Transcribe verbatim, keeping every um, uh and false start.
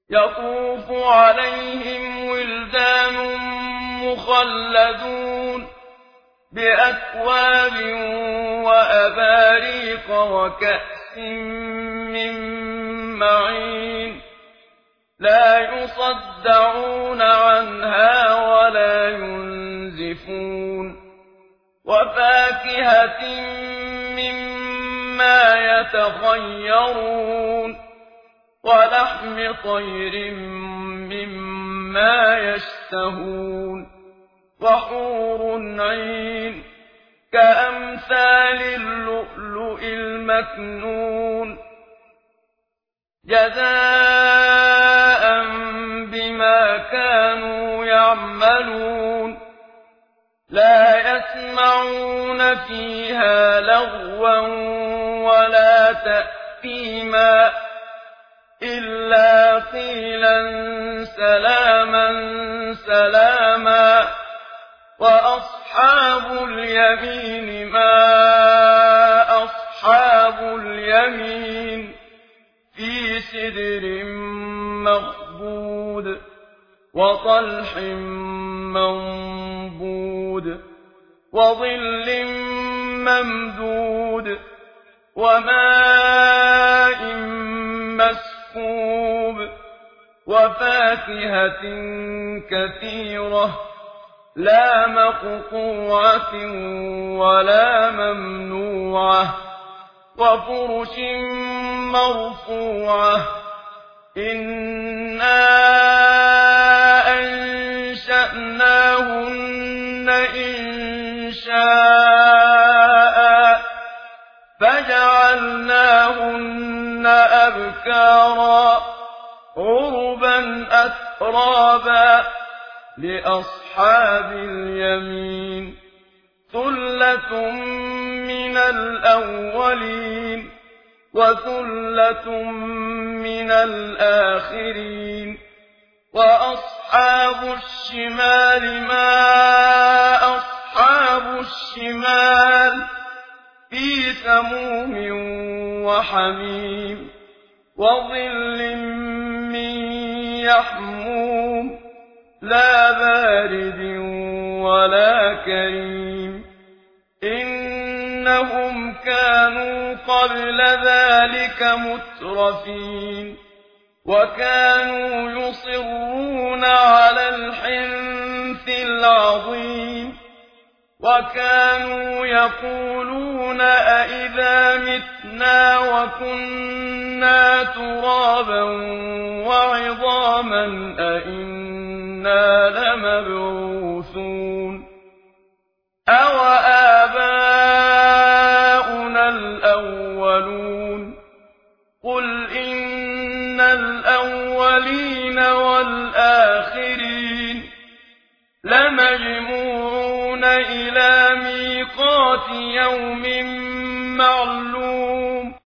يطوف عليهم ولدان مخلدون بأكواب وأباريق وكأس من معين لا يصدعون عنها ولا ينزفون وفاكهة مما يتخيرون ولحم طير مما يشتهون وحور عين كأمثال اللؤلؤ المكنون جزاء بما كانوا يعملون لا يسمعون فيها لغوا ولا تأثيما إلا قيلا سلاما سلاما وأصحاب اليمين ما أصحاب اليمين في سدر مخضود وطلح منضود وظل ممدود وماء مسكوب وفاكهة كثيرة لا مقطوعة ولا ممنوعة وفرش مرفوعة إنا أنشأناهن إنشاء فجعلناهن أبكارا عربا أترابا لأصحاب اليمين ثلة من الأولين وثلة من الآخرين وأصحاب الشمال ما أصحاب الشمال في سموم وحميم وظل من يحموم لا بارد ولا كريم إنهم كانوا قبل ذلك مترفين وكانوا يصرون على الحنث العظيم وكانوا يقولون أئذا متنا وكنا ترابا وعظاما أئنا لمبعوثون أوآباؤنا الأولون قل إن الأولين والآخرين لمجموعون إلى ميقات يوم معلوم